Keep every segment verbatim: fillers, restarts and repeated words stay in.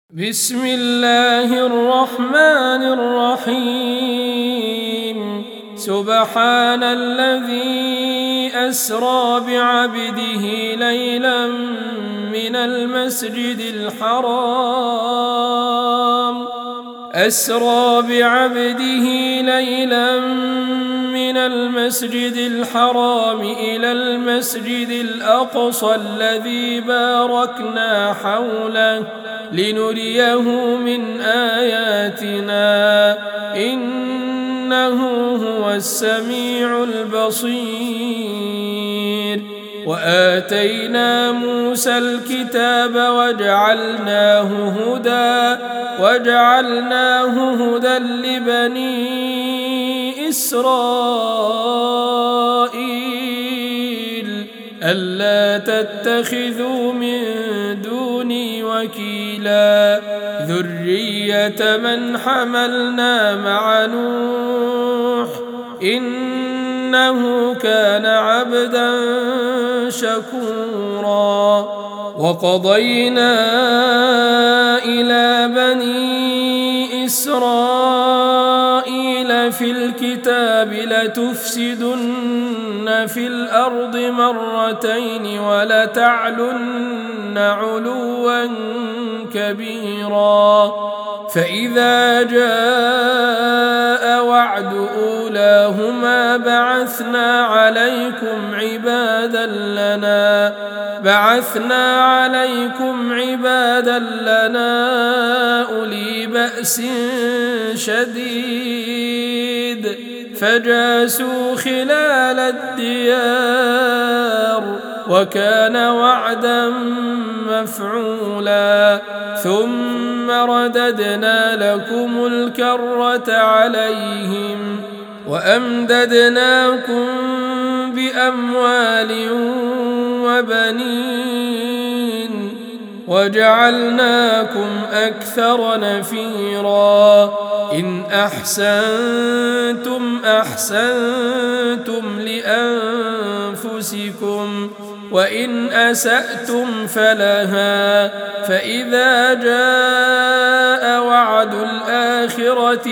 بسم الله الرحمن الرحيم سبحان الذي أسرى بعبده ليلا من المسجد الحرام أسرى بعبده ليلا من المسجد الحرام إلى المسجد الأقصى الذي باركنا حوله لنريه من آياتنا إنه هو السميع البصير. وآتينا موسى الكتاب وجعلناه هدى وجعلناه هدى لبني إسرائيل ألا تتخذوا من دوني وكيلا ذرية من حملنا مع نوح إنه كان عبدا شكورا. وقضينا إلى بني إسرائيل في الكتاب لتفسدن في الأرض مرتين ولتعلن علوا كبيرا فإذا جاء وعد أولاهما بعثنا عليكم عبادا لنا بعثنا عليكم عبادا لنا أولي بأس شديد فجاسوا خلال الديار وكان وعدا مفعولا. ثم رددنا لكم الكرة عليهم وأمددناكم بأموال وبنين وجعلناكم أكثر نفيرا. إن أحسنتم أحسنتم لأنفسكم وإن أسأتم فلها فإذا جاء وعد الآخرة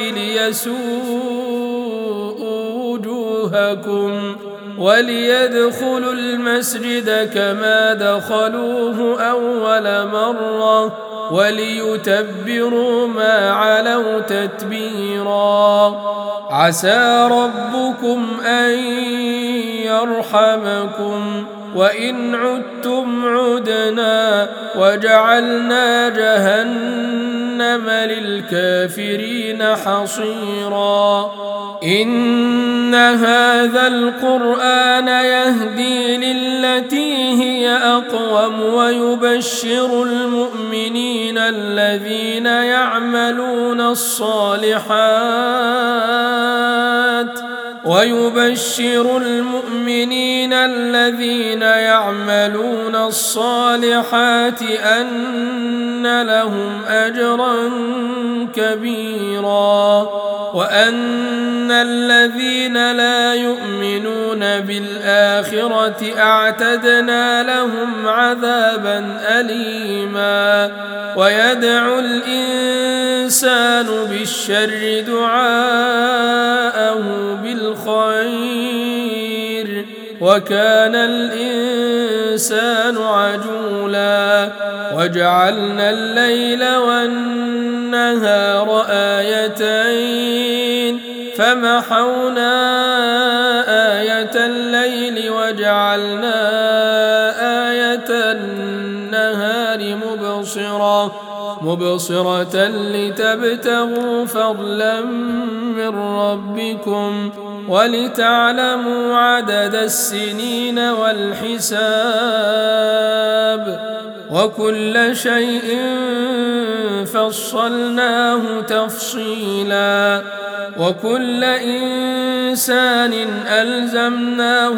ليسوءوا وجوهكم وليدخلوا المسجد كما دخلوه أول مرة وليتبروا ما علوا تتبيرا. عسى ربكم أن يرحمكم وإن عدتم عدنا وجعلنا جهنم للكافرين حصيرا. إن هذا القرآن يهدي للتي هي أقوم ويبشر المؤمنين الذين يعملون الصالحات ويبشر المؤمنين الذين يعملون الصالحات أن لهم أجرا كبيرا وأن الذين لا يؤمنون بالآخرة أعتدنا لهم عذابا أليما. ويدعو الإنسان بالشر دعاءه بالخير وكان الإنسان عجولا. وجعلنا الليل والنهار آيتين فمحونا آية الليل وجعلنا آية النهار مبصرة مبصرة لتبتغوا فضلا من ربكم ولتعلموا عدد السنين والحساب وكل شيء فصلناه تفصيلا. وكل إنسان ألزمناه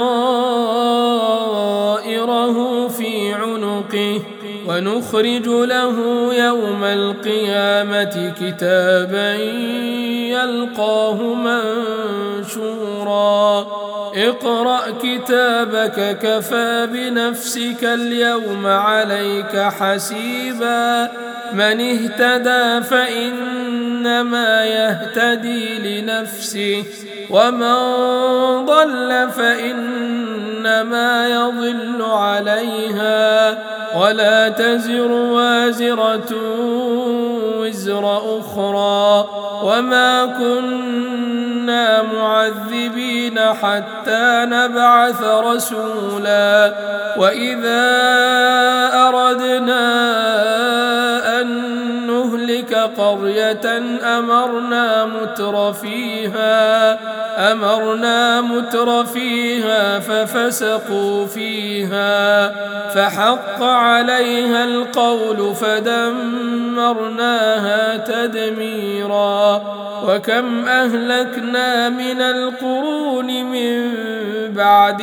طائره في عنقه ونخرج له يوم القيامة كتابا يلقاه منشورا اقرأ كتابك كفى بنفسك اليوم عليك حسيبا من اهتدى فإنما يهتدي لنفسه ومن ضل فإنما يضل عليها ولا تزر وازرة وزر أخرى وما كنا معذبين حتى نبعث رسولا وإذا أردنا أن نهلك قرية أمرنا متر فيها أمرنا متر فيها ففسقوا فيها فحق عليها القول فدمرناها تدميرا وكم أهلكنا من القرون من بعد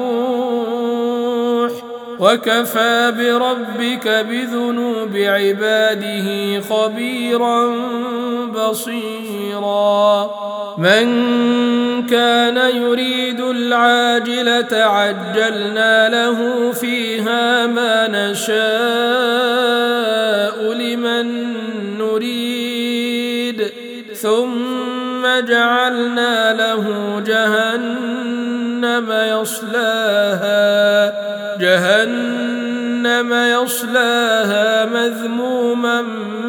نوح وكفى بربك بذنوب عباده خبيرا بصيرا من كان يريد العاجلة عجلنا له فيها ما نشاء لمن نريد ثم جعلنا له جهنم يصلاها جهنم يصلاها مذموما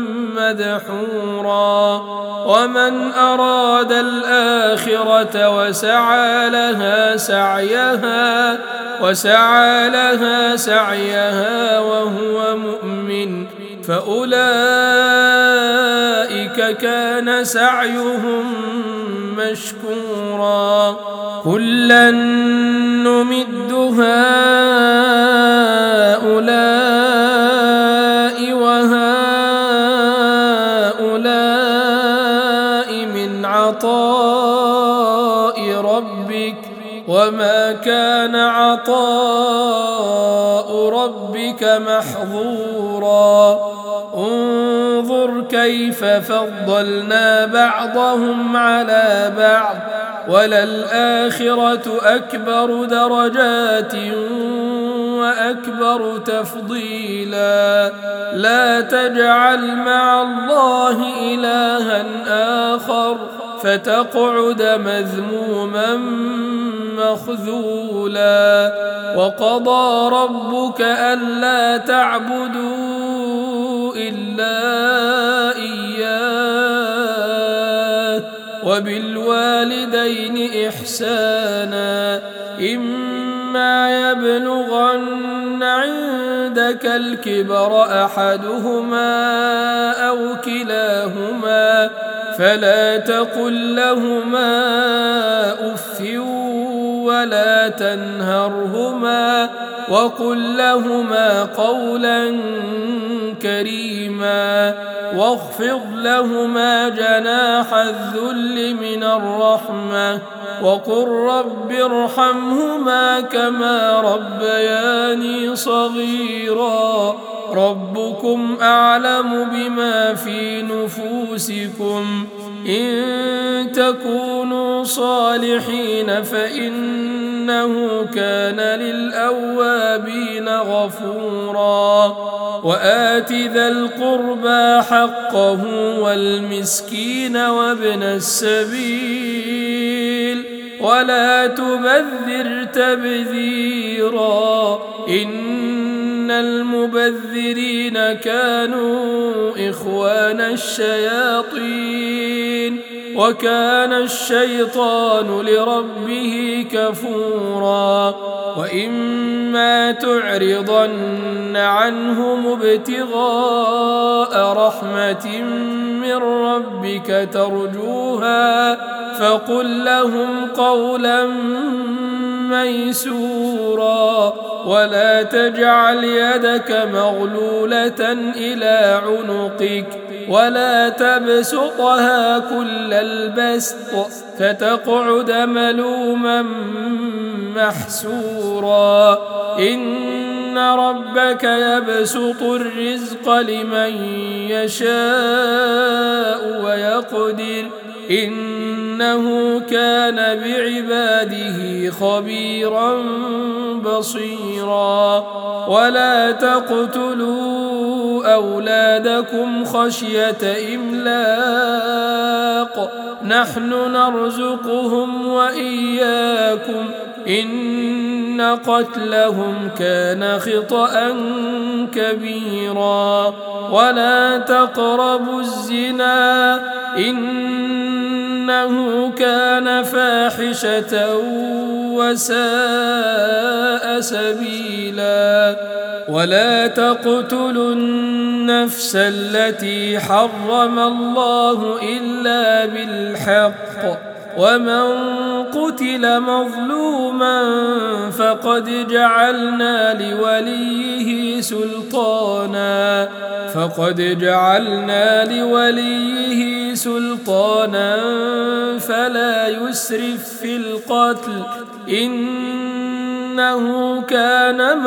مدحورا ومن أراد الآخرة وسعى لها سعيها وسعى لها سعيها وهو مؤمن فأولئك كان سعيهم مشكورا كلا نمد هؤلاء وهؤلاء من عطاء ربك وما كان عطاء ربك محظورا انظر كيف فضلنا بعضهم على بعض وللآخرة أكبر درجات وأكبر تفضيلا لا تجعل مع الله إلها آخر فتقعد مذموما مخذولا وقضى ربك ألا تعبدوا إلا إياه وبالوالدين إحسانا إما يبلغن عندك الكبر أحدهما أو كلاهما فلا تقل لهما أف ولا تنهرهما وقل لهما قولا كريما واخفض لهما جناح الذل من الرحمة وقل رب ارحمهما كما ربياني صغيرا ربكم أعلم بما في نفوسكم إن تكونوا صالحين فإنه كان للأوابين غفورا وآت ذا القربى حقه والمسكين وابن السبيل ولا تبذر تبذيرا إن المبذرين كانوا إخوان الشياطين وكان الشيطان لربه كفورا وإما تعرضن عنهم ابتغاء رحمة من ربك ترجوها فقل لهم قولا ميسورا ولا تجعل يدك مغلولة إلى عنقك ولا تبسطها كل البسط فتقعد ملوما محسورا إن ربك يبسط الرزق لمن يشاء ويقدر إنه كان بعباده خبيرا بصيرا ولا تقتلوا أولادكم خشية إملاق نحن نرزقهم وإياكم إن قتلهم كان خطأ كبيرا ولا تقربوا الزنا إنه كان فاحشة وساء سبيلا ولا تقتلوا النفس التي حرم الله إلا بالحق ومن قتل مظلوما فقد جعلنا لوليه سلطانا فقد جعلنا لوليه سلطانا فلا يسرف في القتل إنه كان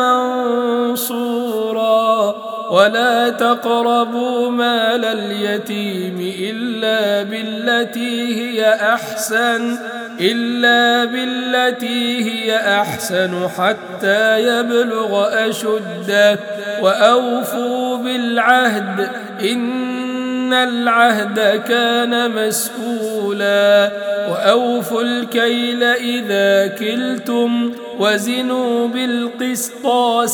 منصورا ولا تقربوا مال اليتيم إلا بالتي هي أحسن إلا بالتي هي أحسن حتى يبلغ أشده وأوفوا بالعهد إن العهد كان مسؤولا وأوفوا الكيل إذا كلتم وزنوا بالقسطاس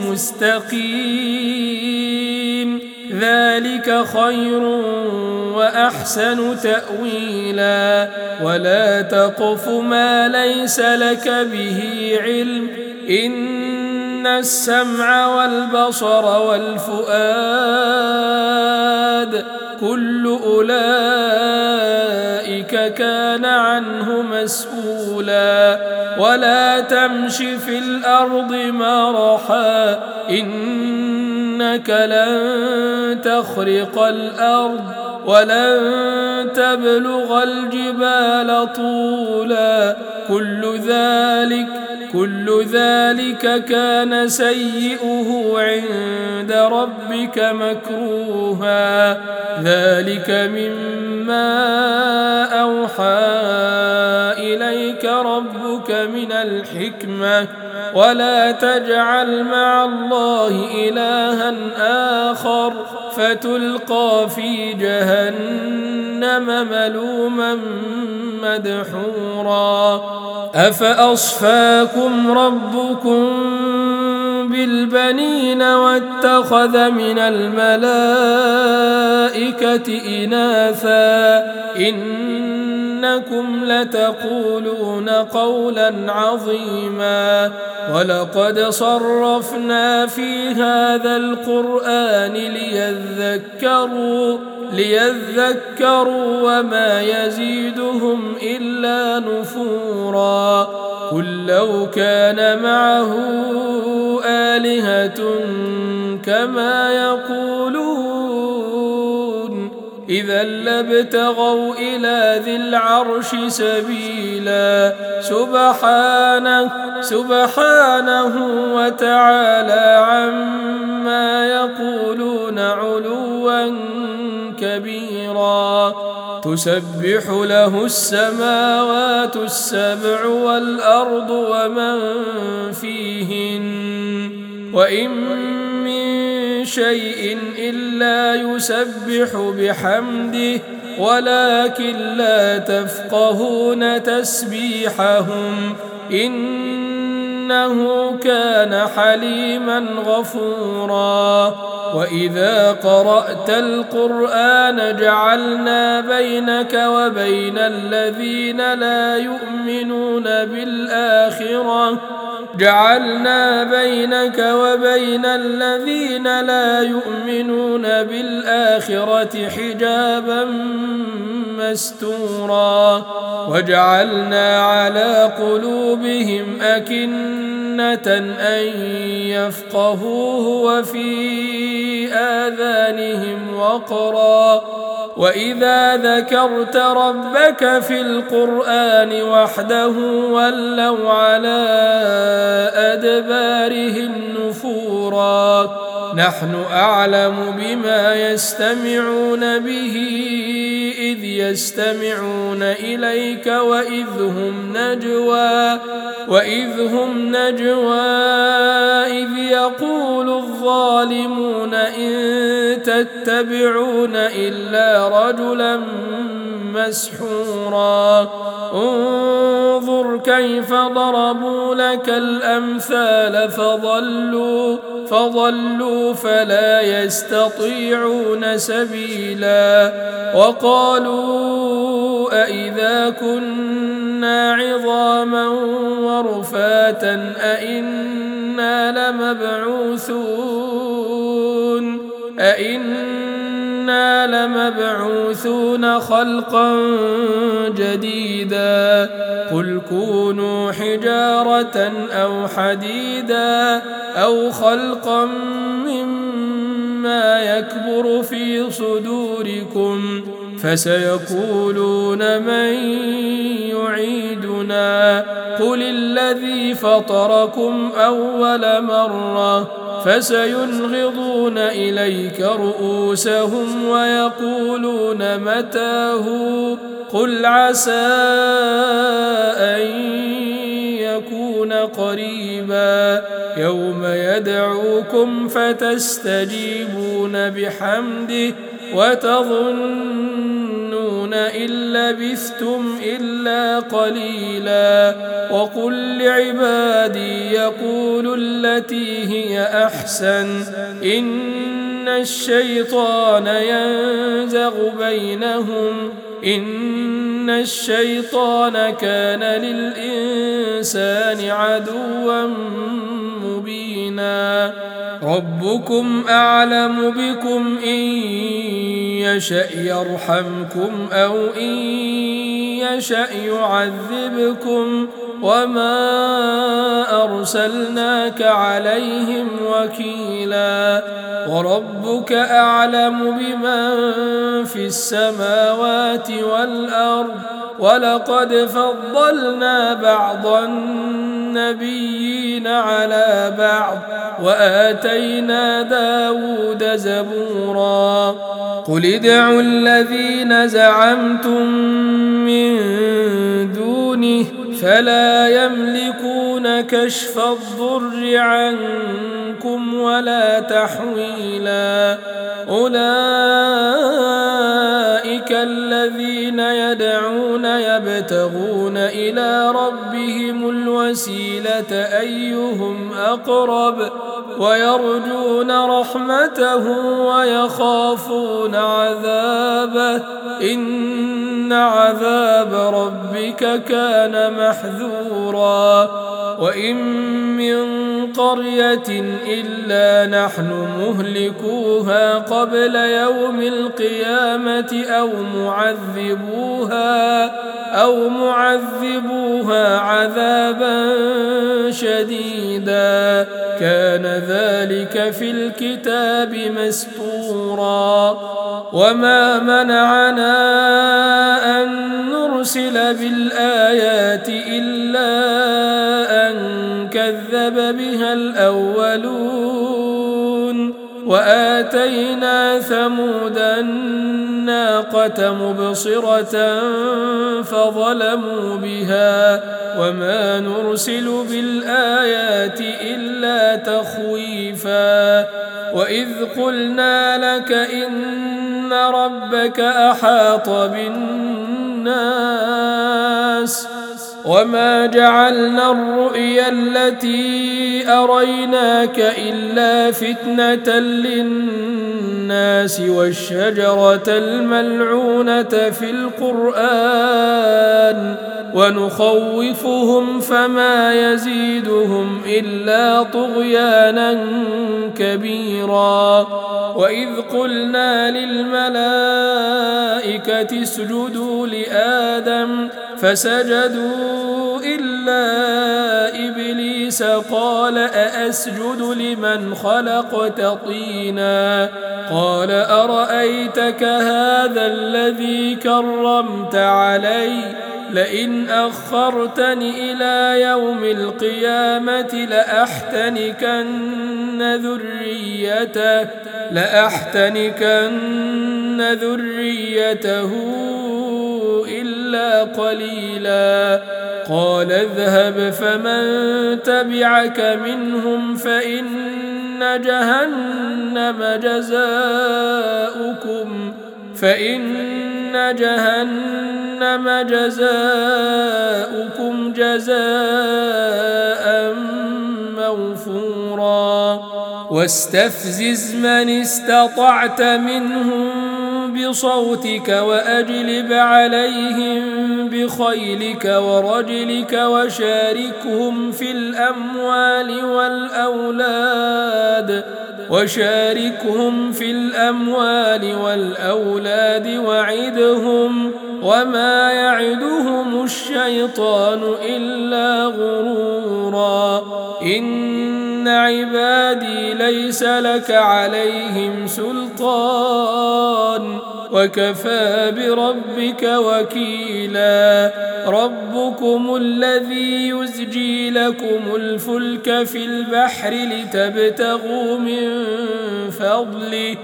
المستقيم ذلك خير وأحسن تأويلا ولا تقف ما ليس لك به علم إن السمع والبصر والفؤاد كل أولئك كان عنه مسؤولا ولا تمش في الأرض مرحا إنك لن تخرق الأرض ولن تبلغ الجبال طولا كل ذلك كل ذلك كان سيئه عند ربك مكروها ذلك مما أوحى إليك ربك من الحكمة ولا تجعل مع الله إلها آخر فتلقى في جهنم ملوما مدحورا أفأصفاكم ربكم بالبنين واتخذ من الملائكة إناثا إنكم لتقولون قولا عظيما ولقد صرفنا في هذا القرآن ليذكروا ليذكروا وما يزيدهم إلا نفورا قل لو كان معه آلهة كما يقولون إذا لابتغوا إلى ذي العرش سبيلا سبحانه سبحانه وتعالى عما يقولون علوا كبيرا تسبح له السماوات السبع والأرض ومن فيهن وإن من شيء إلا يسبح بحمده ولكن لا تفقهون تسبيحهم إنه كان حليما غفورا وإذا قرأت القرآن جعلنا بينك وبين الذين لا يؤمنون بالآخرة جعلنا بينك وبين الذين لا يؤمنون بالآخرة حجابا مستورا وجعلنا على قلوبهم أكنة أن يفقهوه وفي آذانهم وقرا وإذا ذكرت ربك في القرآن وحده ولوا على أدبارهم نفورا نحن أعلم بما يستمعون به إذ يستمعون إليك وإذ هم نجوى وإذ هم نجوى إذ يقول الظالمون إن تتبعون إلا رجلا مسحورا انظر كيف ضربوا لك الأمثال فضلوا فضلوا فلا يستطيعون سبيلا وقالوا أئذا كنا عظاما ورفاتا أئنا لمبعوثون أئنا لمبعوثون خلقا جديدا قل كونوا حجارة أو حديدا أو خلقا مما يكبر في صدوركم فسيقولون من يعيدنا قل الذي فطركم أول مرة فسينغضون إليك رؤوسهم ويقولون متاه قل عسى أن يكون قريبا يوم يدعوكم فتستجيبون بحمده وتظنون إن لبثتم إلا قليلا وقل لعبادي يقولوا التي هي أحسن إن الشيطان ينزغ بينهم إن الشيطان كان للإنسان عدوا مبينا ربكم أعلم بكم إن يشأ يرحمكم أو إن يشأ يعذبكم وما أرسلناك عليهم وكيلا وربك أعلم بمن في السماوات والأرض ولقد فضلنا بعض النبيين على بعض وآتينا داود زبورا قل ادعوا الذين زعمتم من دونه فلا يملكون كشف الضر عنكم ولا تحويلا أولئك الذين يدعون يبتغون إلى ربهم الوسيلة أيهم أقرب ويرجون رحمته ويخافون عذابه إن عذاب ربك كان محذورا وإن من قرية إلا نحن مهلكوها قبل يوم القيامة أو معذبوها أو معذبوها عذابا شديدا كان ذلك في الكتاب مسطورا وما منعنا أن نرسل بالآيات إلا أن كذب بها الأولون وآتينا ثمود الناقة مبصرة فظلموا بها وما نرسل بالآيات إلا تخويفا وإذ قلنا لك إن ربك أحاط بالناس وما جعلنا الرؤيا التي أريناك إلا فتنة للناس والشجرة الملعونة في القرآن ونخوفهم فما يزيدهم إلا طغيانا كبيرا وإذ قلنا للملائكة اسجدوا لآدم فسجدوا إلا إبليس قال أأسجد لمن خلقت طينا قال أرأيتك هذا الذي كرمت علي لئن أخرتني إلى يوم القيامة لأحتنكن ذريته لأحتنكن ذريته إلا قليلا قال اذهب فمن تبعك منهم فإن جهنم جزاؤكم فإن جهنم جزاؤكم جزاء موفورا واستفزز من استطعت منهم بصوتك وأجلب عليهم بخيلك ورجلك وشاركهم في الأموال والأولاد وشاركهم في الأموال والأولاد وعدهم وما يعدهم الشيطان إلا غرورا إن عبادي ليس لك عليهم سلطان وكفى بربك وكيلا ربكم الذي يزجي لكم الفلك في البحر لتبتغوا من فضله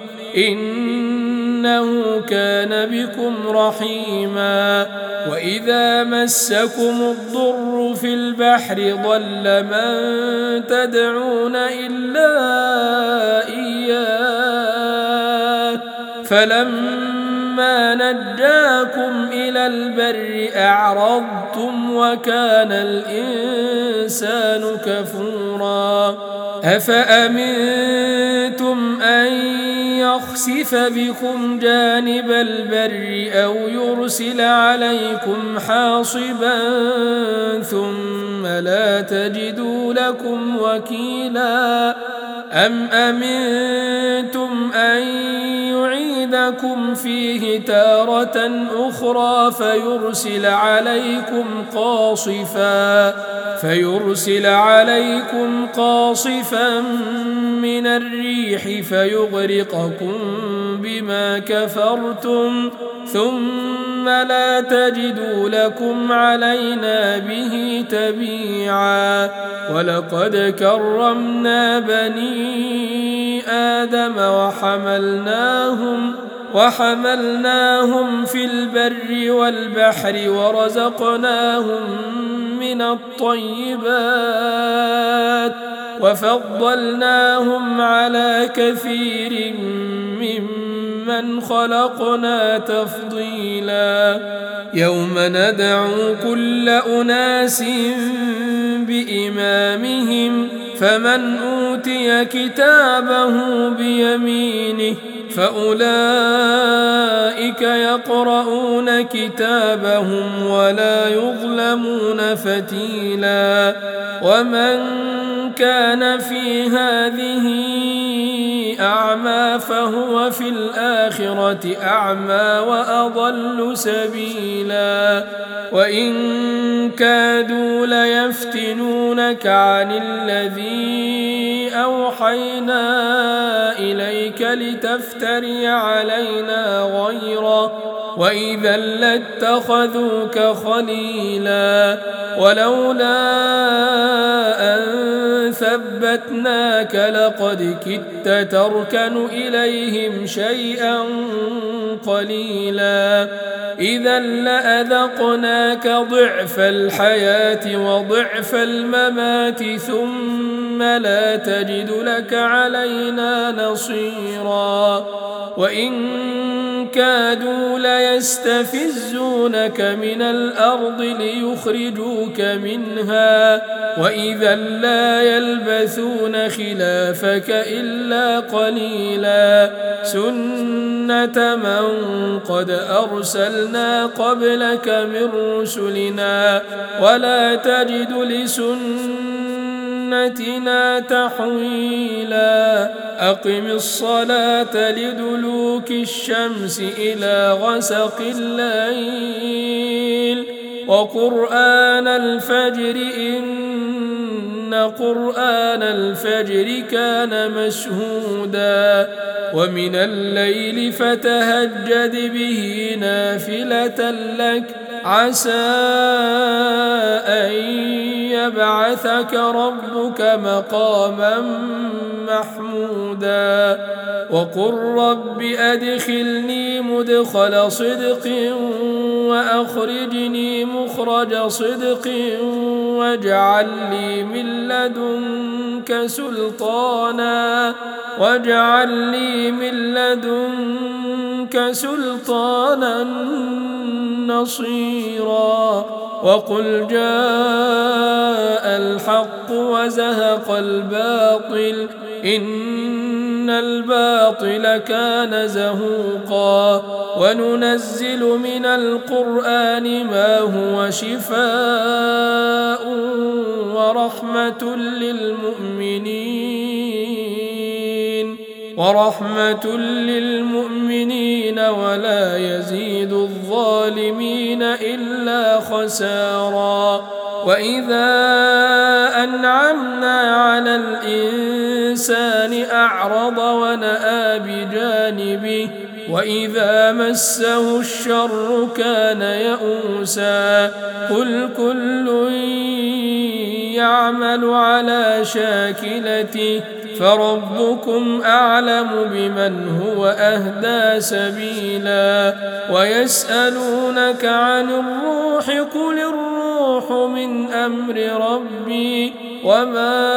إنه كان بكم رحيما وإذا مسكم الضر في البحر ضل من تدعون إلا إياه فلما نجاكم إلى البر أعرضتم وكان الإنسان كفورا أفأمنتم أن يخسف بكم جانب البر أو يرسل عليكم حاصبا ثم لا تجدوا لكم وكيلا أم أمنتم أن يعيدكم فيه تارة أخرى فيرسل عليكم قاصفا فيرسل عليكم قاصفا من الريح فيغرقكم بما كفرتم ثم لا تجدوا لكم علينا به تبيعا ولقد كرمنا بني آدم وحملناهم وحملناهم في البر والبحر ورزقناهم من الطيبات وفضلناهم على كثير ممن خلقنا تفضيلا يوم ندعو كل أناس بإمامهم فمن أوتي كتابه بيمينه فأولئك يقرؤون كتابهم ولا يظلمون فتيلا ومن كان في هذه أعمى فهو في الآخرة أعمى وأضل سبيلا وإن كادوا ليفتنونك عن الذي أوحينا إليك لتفتري علينا غيره وإذا لاتخذوك خليلا ولولا أن ثبتناك لقد كدت تركن إليهم شيئا قليلا إذا لأذقناك ضعف الحياة وضعف الممات ثم لا تجد لك علينا نصيرا وإن كادوا ليستفزونك من الأرض ليخرجوك منها وإذا لا يلبثون خلافك إلا قليلا سنة من قد أرسلنا قبلك من رسلنا ولا تجد لسنتنا تحويلا أقم الصلاة لدلوك الشمس إلى غسق الليل وقرآن الفجر إن قرآن الفجر كان مشهودا ومن الليل فتهجد به نافلة لك عسى أن يبعثك ربك مقاما محمودا وقل رب أدخلني مدخل صدق وأخرجني مخرج صدق واجعل لي من لدنك سلطانا واجعل لي من لدنك سلطانا نصيرا وقل جاء الحق وزهق الباطل إن الباطل كان زهوقا وننزل من القرآن ما هو شفاء ورحمة للمؤمنين ورحمة للمؤمنين ولا يزيد الظالمين إلا خسارا وإذا أنعمنا على الإنسان أعرض ونأى بجانبه وإذا مسه الشر كان يئوسا قل كل يعمل على شاكلته فربكم أعلم بمن هو أهدى سبيلا ويسألونك عن الروح قل الروح من أمر ربي وما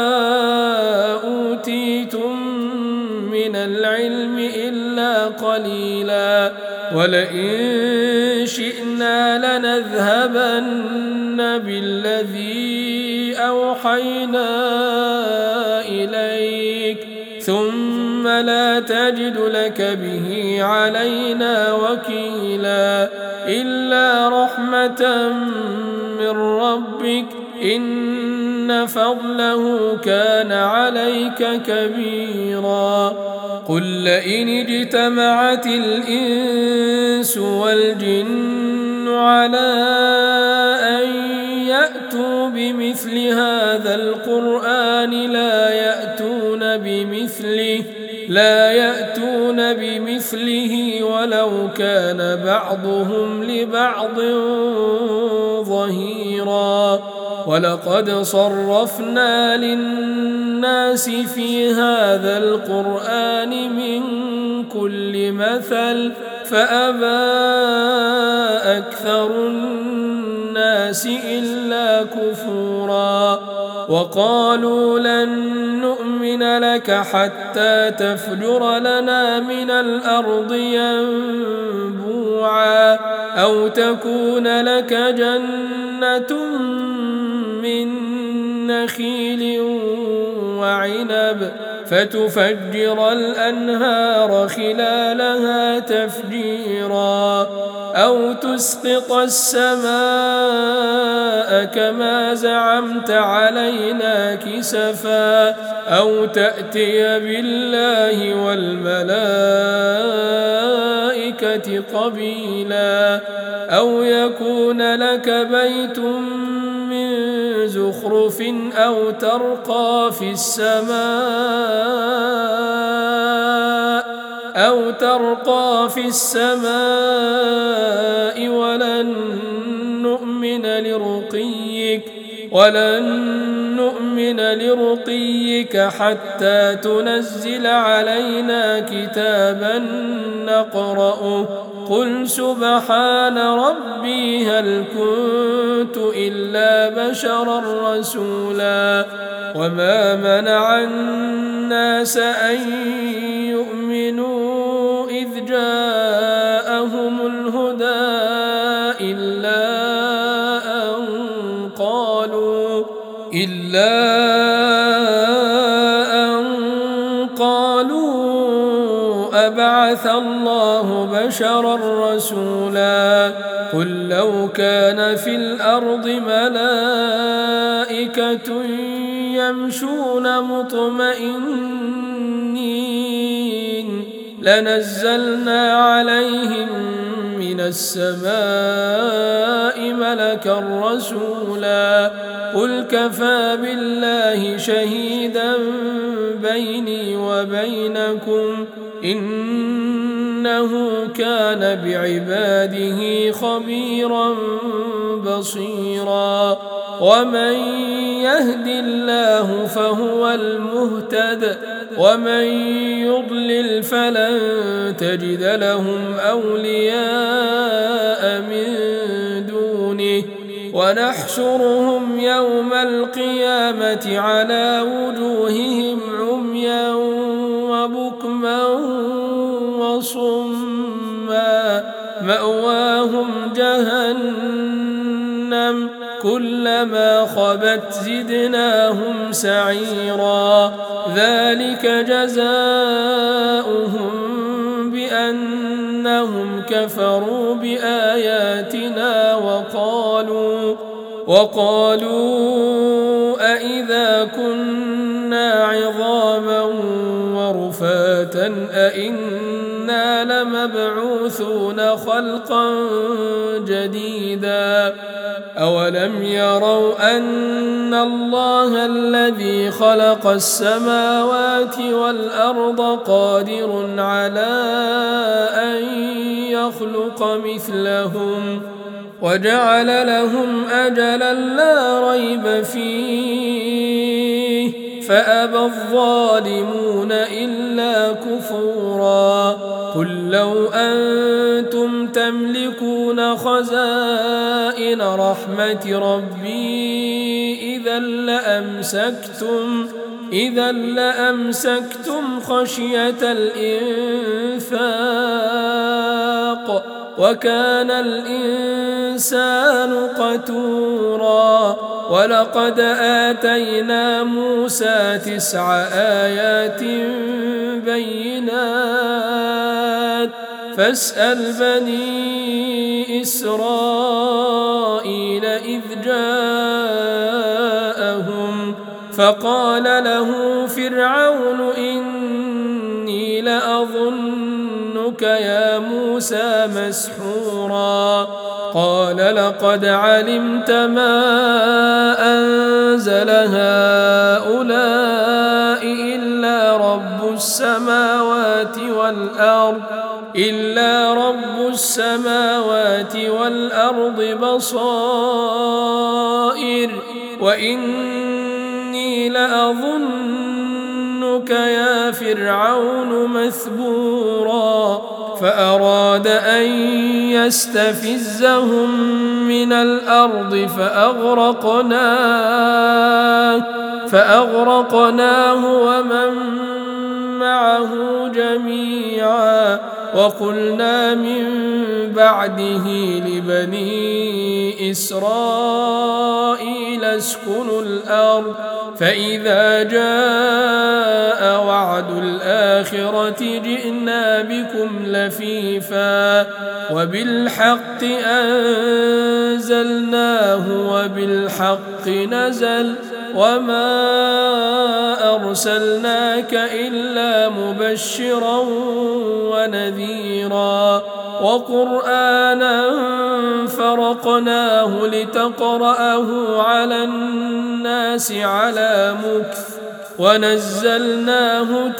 أوتيتم من العلم إلا قليلا ولئن شئنا لنذهبن بالذي أوحينا إليك ثم لا تجد لك به علينا وكيلا إلا رحمة من ربك إن فضله كان عليك كبيرا قل لئن اجتمعت الإنس والجن على أن يأتوا بمثل هذا القرآن لا يأتون بمثله لا يأتون بمثله ولو كان بعضهم لبعض ظهيرا ولقد صرفنا للناس في هذا القرآن من كل مثل فأبى أكثر الناس إلا كفورا وقالوا لن نؤمن لك حتى تفجر لنا من الأرض ينبوعا أو تكون لك جنة من نخيل وعنب فتفجر الأنهار خلالها تفجيرا أو تسقط السماء كما زعمت علينا كسفا أو تأتي بالله والملائكة قبيلا أو يكون لك بيت من زخرف أو ترقى في السماء أو ترقى في السماء ولن نؤمن لرقيك ولن نؤمن لرقيك حتى تنزل علينا كتابا نقرأه قل سبحان ربي هل كنت إلا بشرا رسولا وما منع الناس أن يؤمنوا إذ جاءهم الهدى إلا أن قالوا إلا أن قالوا أبعث الله بشرا رسولا قل لو كان في الأرض ملائكة يمشون مطمئنين لنزلنا عليهم من السماء ملكا رسولا قل كفى بالله شهيدا بيني وبينكم إن إنه كان بعباده خبيرا بصيرا ومن يهد الله فهو المهتد ومن يضلل فلن تجد لهم أولياء من دونه ونحشرهم يوم القيامة على وجوههم عميا وبكما وصما مأواهم جهنم كلما خبت زدناهم سعيرا ذلك جزاؤهم بأنهم كفروا بآياتنا وقالوا وقالوا أإذا كنا عظاما ورفاتا أإنا لمبعوثون خلقا جديدا أولم يروا أن الله الذي خلق السماوات والأرض قادر على أن يخلق مثلهم وجعل لهم أجلا لا ريب فيه فأبى الظالمون إلا كفورا قل لو أنتم تملكون خزائن رحمة ربي إذا لأمسكتم إذا لأمسكتم خشية الإنفاق وكان الإنسان قتورا ولقد آتينا موسى تسع آيات بينات فاسأل بني إسرائيل إذ جاءهم فقال له فرعون إني لأظنك يا موسى مسحورا قال لقد علمت ما أنزل هؤلاء إلا رب السماوات والأرض إلا رب السماوات والأرض بصائر وإني لأظنك يا فرعون مثبورا فأراد أن يستفزهم من الأرض فأغرقناه فأغرقناه ومن معه جميعا وقلنا من بعده لبني إسرائيل اسكنوا الأرض فإذا جاء وعد الآخرة جئنا بكم لفيفا وبالحق أنزلناه وبالحق نزل وما أرسلناك إلا مبشرا ونذيرا وقرآنا فرقناه لتقرأه على الناس على مكث ونزلناه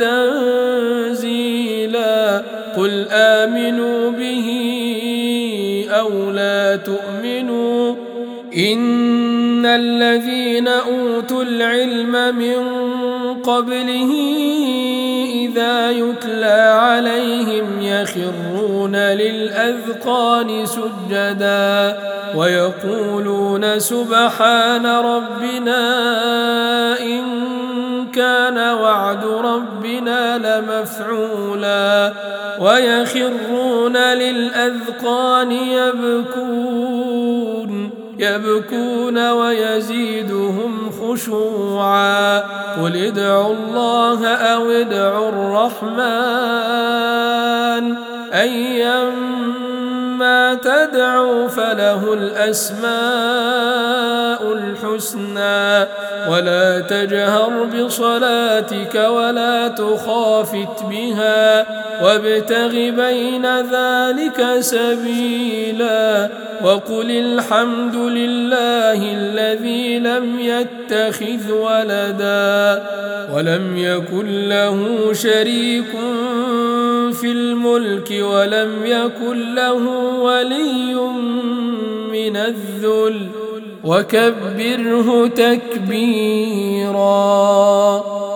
تنزيلا قل آمنوا به أو لا تؤمنوا إن الذين أوتوا العلم من قبله إذا يتلى عليهم يخرون للأذقان سجدا ويقولون سبحان ربنا إن كان وعد ربنا لمفعولا ويخرون للأذقان يبكون يبكون ويزيدهم خشوعا قل ادعوا الله أو ادعوا الرحمن أيما تدعوا فله الأسماء الحسنى ولا تجهر بصلاتك ولا تخافت بها وابتغ بين ذلك سبيلا وقل الحمد لله الذي لم يتخذ ولدا ولم يكن له شريك في الملك ولم يكن له ولي من الذل وكبره تكبيرا.